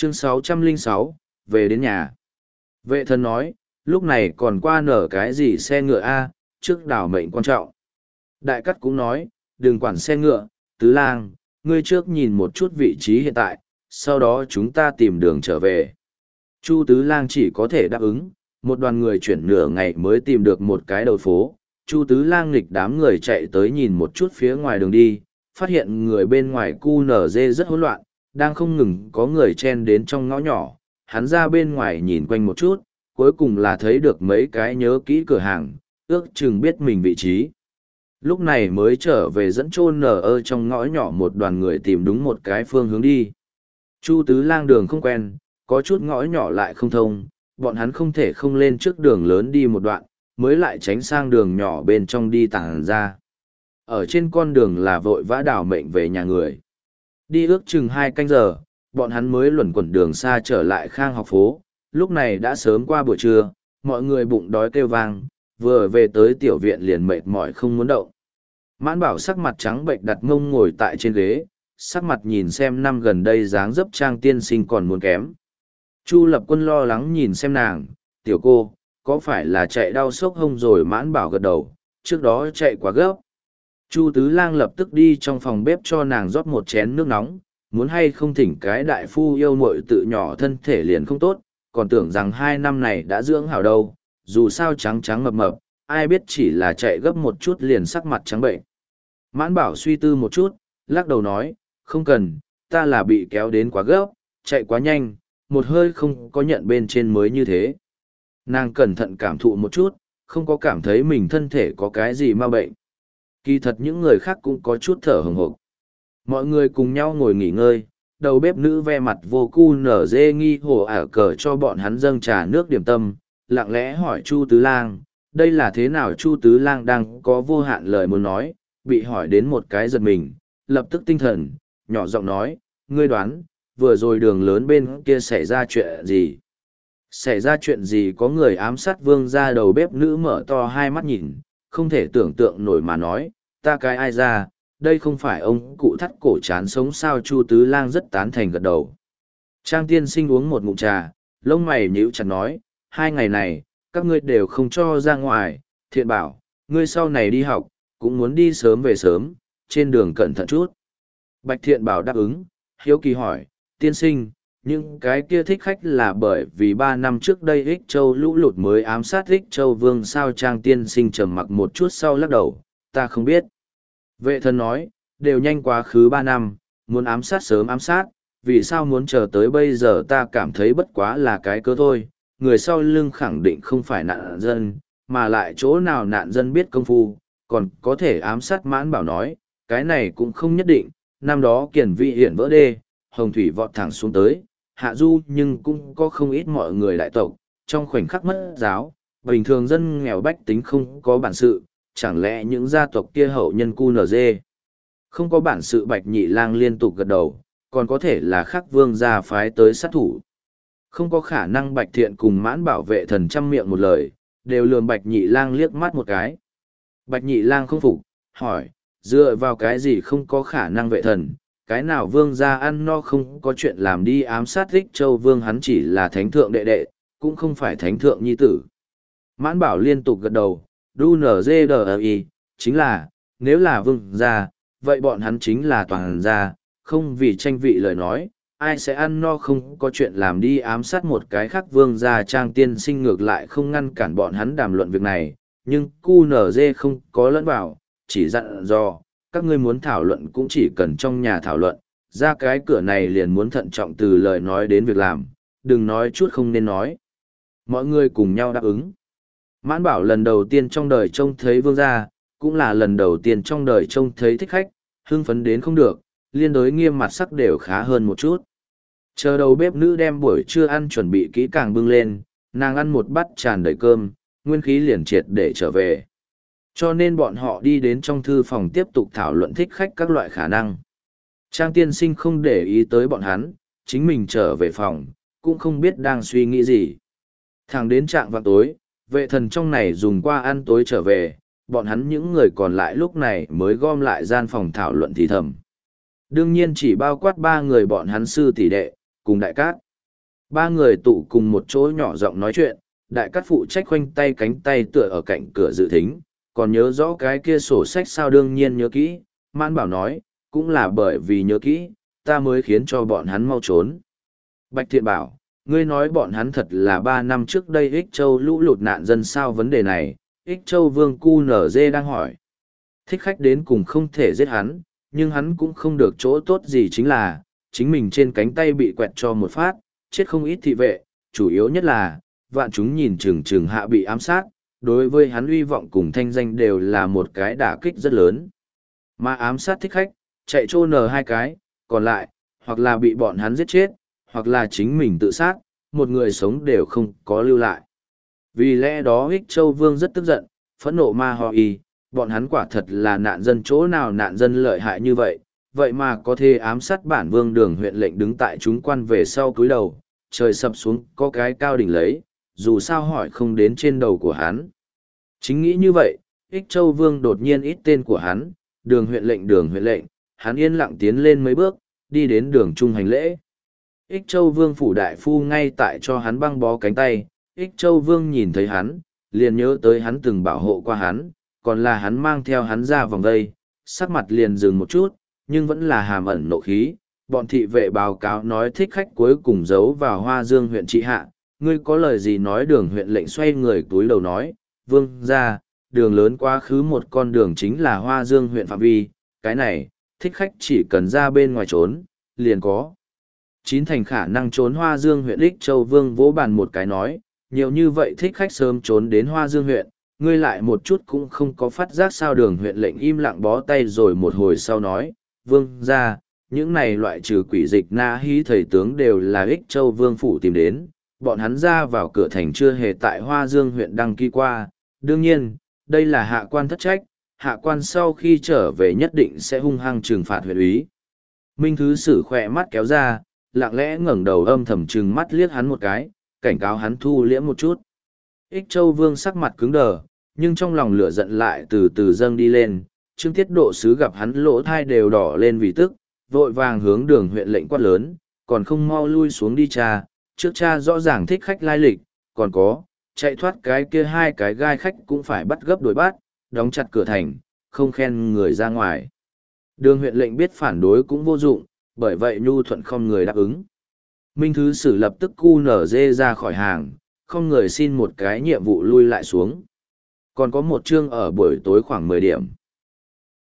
Chương 606, về đến nhà. Vệ thần nói, lúc này còn qua nở cái gì xe ngựa A, trước đảo mệnh quan trọng. Đại cắt cũng nói, đừng quản xe ngựa, tứ lang, ngươi trước nhìn một chút vị trí hiện tại, sau đó chúng ta tìm đường trở về. Chu tứ lang chỉ có thể đáp ứng, một đoàn người chuyển nửa ngày mới tìm được một cái đầu phố. Chu tứ lang nghịch đám người chạy tới nhìn một chút phía ngoài đường đi, phát hiện người bên ngoài cu nở dê rất hỗn loạn, đang không ngừng có người chen đến trong ngõ nhỏ. Hắn ra bên ngoài nhìn quanh một chút, cuối cùng là thấy được mấy cái nhớ kỹ cửa hàng, ước chừng biết mình vị trí. Lúc này mới trở về dẫn chôn nở ơ trong ngõ nhỏ một đoàn người tìm đúng một cái phương hướng đi. Chu tứ lang đường không quen, có chút ngõ nhỏ lại không thông, bọn hắn không thể không lên trước đường lớn đi một đoạn, mới lại tránh sang đường nhỏ bên trong đi tản ra. Ở trên con đường là vội vã đảo mệnh về nhà người. Đi ước chừng 2 canh giờ, bọn hắn mới luẩn quẩn đường xa trở lại Khang học phố. Lúc này đã sớm qua buổi trưa, mọi người bụng đói kêu vang, vừa về tới tiểu viện liền mệt mỏi không muốn động. Mãn Bảo sắc mặt trắng bệnh đặt mông ngồi tại trên ghế, sắc mặt nhìn xem năm gần đây dáng dấp Trang tiên sinh còn muốn kém. Chu Lập Quân lo lắng nhìn xem nàng, tiểu cô, có phải là chạy đau sốc hông rồi? Mãn Bảo gật đầu, trước đó chạy quá gấp. Chu Tứ Lang lập tức đi trong phòng bếp cho nàng rót một chén nước nóng, muốn hay không thỉnh cái đại phu yêu muội tự nhỏ thân thể liền không tốt, còn tưởng rằng 2 năm này đã dưỡng hảo đâu, dù sao trắng trắng mập mập, ai biết chỉ là chạy gấp một chút liền sắc mặt trắng bệnh. Mãn Bảo suy tư một chút, lắc đầu nói, không cần, ta là bị kéo đến quá gấp, chạy quá nhanh, một hơi không có nhận bên trên mới như thế. Nàng cẩn thận cảm thụ một chút, không có cảm thấy mình thân thể có cái gì ma bệnh. Kỳ thật những người khác cũng có chút thở hừng hực. Mọi người cùng nhau ngồi nghỉ ngơi, đầu bếp nữ ve mặt vô cu nở dê nghi hồ ả cờ cho bọn hắn dâng trà nước điểm tâm, lặng lẽ hỏi Chu Tứ Lang, đây là thế nào? Chu Tứ Lang đang có vô hạn lời muốn nói, bị hỏi đến một cái giật mình, lập tức tinh thần, nhỏ giọng nói, ngươi đoán, vừa rồi đường lớn bên kia xảy ra chuyện gì? Xảy ra chuyện gì? Có người ám sát vương gia? Đầu bếp nữ mở to hai mắt nhìn, không thể tưởng tượng nổi mà nói, ta cái ai ra, đây không phải ông cụ thắt cổ chán sống sao? Chu Tứ Lang rất tán thành gật đầu. Trang tiên sinh uống một ngụm trà, lông mày nhíu chặt nói, 2 ngày này, các ngươi đều không cho ra ngoài, Thiện bảo, ngươi sau này đi học, cũng muốn đi sớm về sớm, trên đường cẩn thận chút. Bạch Thiện bảo đáp ứng, hiếu kỳ hỏi, tiên sinh, những cái kia thích khách là bởi vì 3 năm trước đây Ích Châu lũ lụt mới ám sát Ích Châu vương sao? Trang tiên sinh trầm mặc một chút sau lắc đầu, ta không biết. Vệ thần nói, đều nhanh quá khứ 3 năm, muốn ám sát sớm ám sát, vì sao muốn chờ tới bây giờ? Ta cảm thấy bất quá là cái cớ thôi, người sau lưng khẳng định không phải nạn dân, mà lại chỗ nào nạn dân biết công phu, còn có thể ám sát. Mãn Bảo nói, cái này cũng không nhất định, năm đó Kiền Vị hiển vỡ đê, hồng thủy vọt thẳng xuống tới, hạ du nhưng cũng có không ít mọi người đại tộc, trong khoảnh khắc mất giáo, bình thường dân nghèo bách tính không có bản sự, chẳng lẽ những gia tộc kia hậu nhân cu nở dê không có bản sự? Bạch Nhị Lang liên tục gật đầu, còn có thể là khắc vương gia phái tới sát thủ. Không có khả năng. Bạch Thiện cùng Mãn Bảo vệ thần trăm miệng một lời, đều lườm Bạch Nhị Lang liếc mắt một cái. Bạch Nhị Lang không phục, hỏi, dựa vào cái gì không có khả năng? Vệ thần, cái nào vương gia ăn no không có chuyện làm đi ám sát Ích Châu vương? Hắn chỉ là thánh thượng đệ đệ, cũng không phải thánh thượng nhi tử. Mãn Bảo liên tục gật đầu, đu nở dê đờ y, chính là, nếu là vương gia, vậy bọn hắn chính là toàn gia, không vì tranh vị lời nói, ai sẽ ăn no không có chuyện làm đi ám sát một cái khác vương gia? Trang tiên sinh ngược lại không ngăn cản bọn hắn đàm luận việc này, nhưng cu nở dê không có lẫn vào, chỉ dặn dò, các ngươi muốn thảo luận cũng chỉ cần trong nhà thảo luận, ra cái cửa này liền muốn thận trọng từ lời nói đến việc làm, đừng nói chút không nên nói. Mọi người cùng nhau đáp ứng. Mãn Bảo lần đầu tiên trong đời trông thấy vương gia, cũng là lần đầu tiên trong đời trông thấy thích khách, hưng phấn đến không được, liên đối nghiêm mặt sắc đều khá hơn một chút. Chờ đầu bếp nữ đem buổi trưa ăn chuẩn bị kỹ càng bưng lên, nàng ăn một bát tràn đầy cơm, nguyên khí liền triệt để trở về. Cho nên bọn họ đi đến trong thư phòng tiếp tục thảo luận thích khách các loại khả năng. Trang tiên sinh không để ý tới bọn hắn, chính mình trở về phòng, cũng không biết đang suy nghĩ gì. Thẳng đến trạng vào tối, vệ thần trong này dùng qua ăn tối trở về, bọn hắn những người còn lại lúc này mới gom lại gian phòng thảo luận thì thầm. Đương nhiên chỉ bao quát 3 người bọn hắn sư tỷ đệ, cùng đại cát. Ba người tụ cùng một chỗ nhỏ giọng nói chuyện, đại cát phụ trách khoanh tay cánh tay tựa ở cạnh cửa dự thính, còn nhớ rõ cái kia sổ sách sao đương nhiên nhớ kỹ, Mãn Bảo nói, cũng là bởi vì nhớ kỹ, ta mới khiến cho bọn hắn mau trốn. Bạch Thiện bảo, ngươi nói bọn hắn thật là 3 năm trước đây Ích Châu lũ lụt nạn dân sao vấn đề này, Ích Châu Vương Cu Nở Dê đang hỏi. Thích khách đến cùng không thể giết hắn, nhưng hắn cũng không được chỗ tốt gì chính là, chính mình trên cánh tay bị quẹt cho một phát, chết không ít thị vệ, chủ yếu nhất là, vạn chúng nhìn chừng chừng hạ bị ám sát, đối với hắn uy vọng cùng thanh danh đều là một cái đả kích rất lớn. Mà ám sát thích khách, chạy trô nở 2 cái, còn lại, hoặc là bị bọn hắn giết chết, hoặc là chính mình tự sát, một người sống đều không có lưu lại. Vì lẽ đó Ích Châu Vương rất tức giận, phẫn nộ ma ho y, bọn hắn quả thật là nạn dân chỗ nào nạn dân lợi hại như vậy, vậy mà có thể ám sát bản vương Đường huyện lệnh đứng tại chúng quan về sau cúi đầu, trời sập xuống có cái cao đỉnh lấy, dù sao hỏi không đến trên đầu của hắn. Chính nghĩ như vậy, Ích Châu Vương đột nhiên ít tên của hắn, Đường huyện lệnh, hắn yên lặng tiến lên mấy bước, đi đến đường trung hành lễ. Ích Châu Vương phủ đại phu ngay tại cho hắn băng bó cánh tay, Ích Châu Vương nhìn thấy hắn, liền nhớ tới hắn từng bảo hộ qua hắn, còn là hắn mang theo hắn ra vòng đây, sắc mặt liền dừng một chút, nhưng vẫn là hàm ẩn nộ khí. Bọn thị vệ báo cáo nói thích khách cuối cùng giấu vào Hoa Dương huyện trị hạ, ngươi có lời gì nói? Đường huyện lệnh xoay người túi đầu nói, vương ra, đường lớn quá khứ một con đường chính là Hoa Dương huyện phạm vi, cái này, thích khách chỉ cần ra bên ngoài trốn, liền có 9 thành khả năng trốn Hoa Dương huyện. Ích Châu Vương vỗ bàn một cái nói, nhiều như vậy thích khách sớm trốn đến Hoa Dương huyện, ngươi lại một chút cũng không có phát giác sao? Đường huyện lệnh im lặng bó tay rồi một hồi sau nói, vương ra, những này loại trừ quỷ dịch na hí thầy tướng đều là Ích Châu Vương phủ tìm đến, bọn hắn ra vào cửa thành chưa hề tại Hoa Dương huyện đăng ký qua, đương nhiên, đây là hạ quan thất trách, hạ quan sau khi trở về nhất định sẽ hung hăng trừng phạt huyện úy. Minh Thứ Sử khỏe mắt kéo ra, lặng lẽ ngẩng đầu âm thầm trừng mắt liếc hắn một cái, cảnh cáo hắn thu liễm một chút. Ích Châu Vương sắc mặt cứng đờ, nhưng trong lòng lửa giận lại từ từ dâng đi lên. Trương Tiết Độ sứ gặp hắn lỗ thai đều đỏ lên vì tức, vội vàng hướng Đường huyện lệnh quát lớn, còn không mau lui xuống đi cha, trước cha rõ ràng thích khách lai lịch, còn có, chạy thoát cái kia 2 cái gai khách cũng phải bắt gấp đuổi bắt, đóng chặt cửa thành, không khen người ra ngoài. Đường huyện lệnh biết phản đối cũng vô dụng, bởi vậy nhu thuận không người đáp ứng. Minh Thứ Sử lập tức cu nở dê ra khỏi hàng, không người xin một cái nhiệm vụ lui lại xuống. Còn có một chương ở buổi tối khoảng 10 điểm.